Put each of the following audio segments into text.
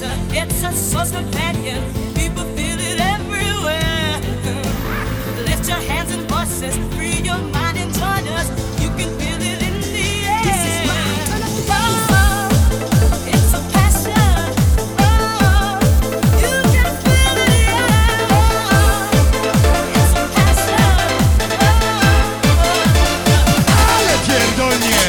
dancer, it's a source companion. People feel it everywhere. Lift your hands and voices, free your mind and join us. You can feel it in the air. This is my turn up the bass. Oh, it's a passion. Oh, you can feel it in the air. Oh, it's a passion. Ale pierdolnie!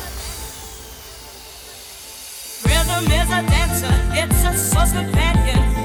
Rhythm is a dancer, it's a source companion.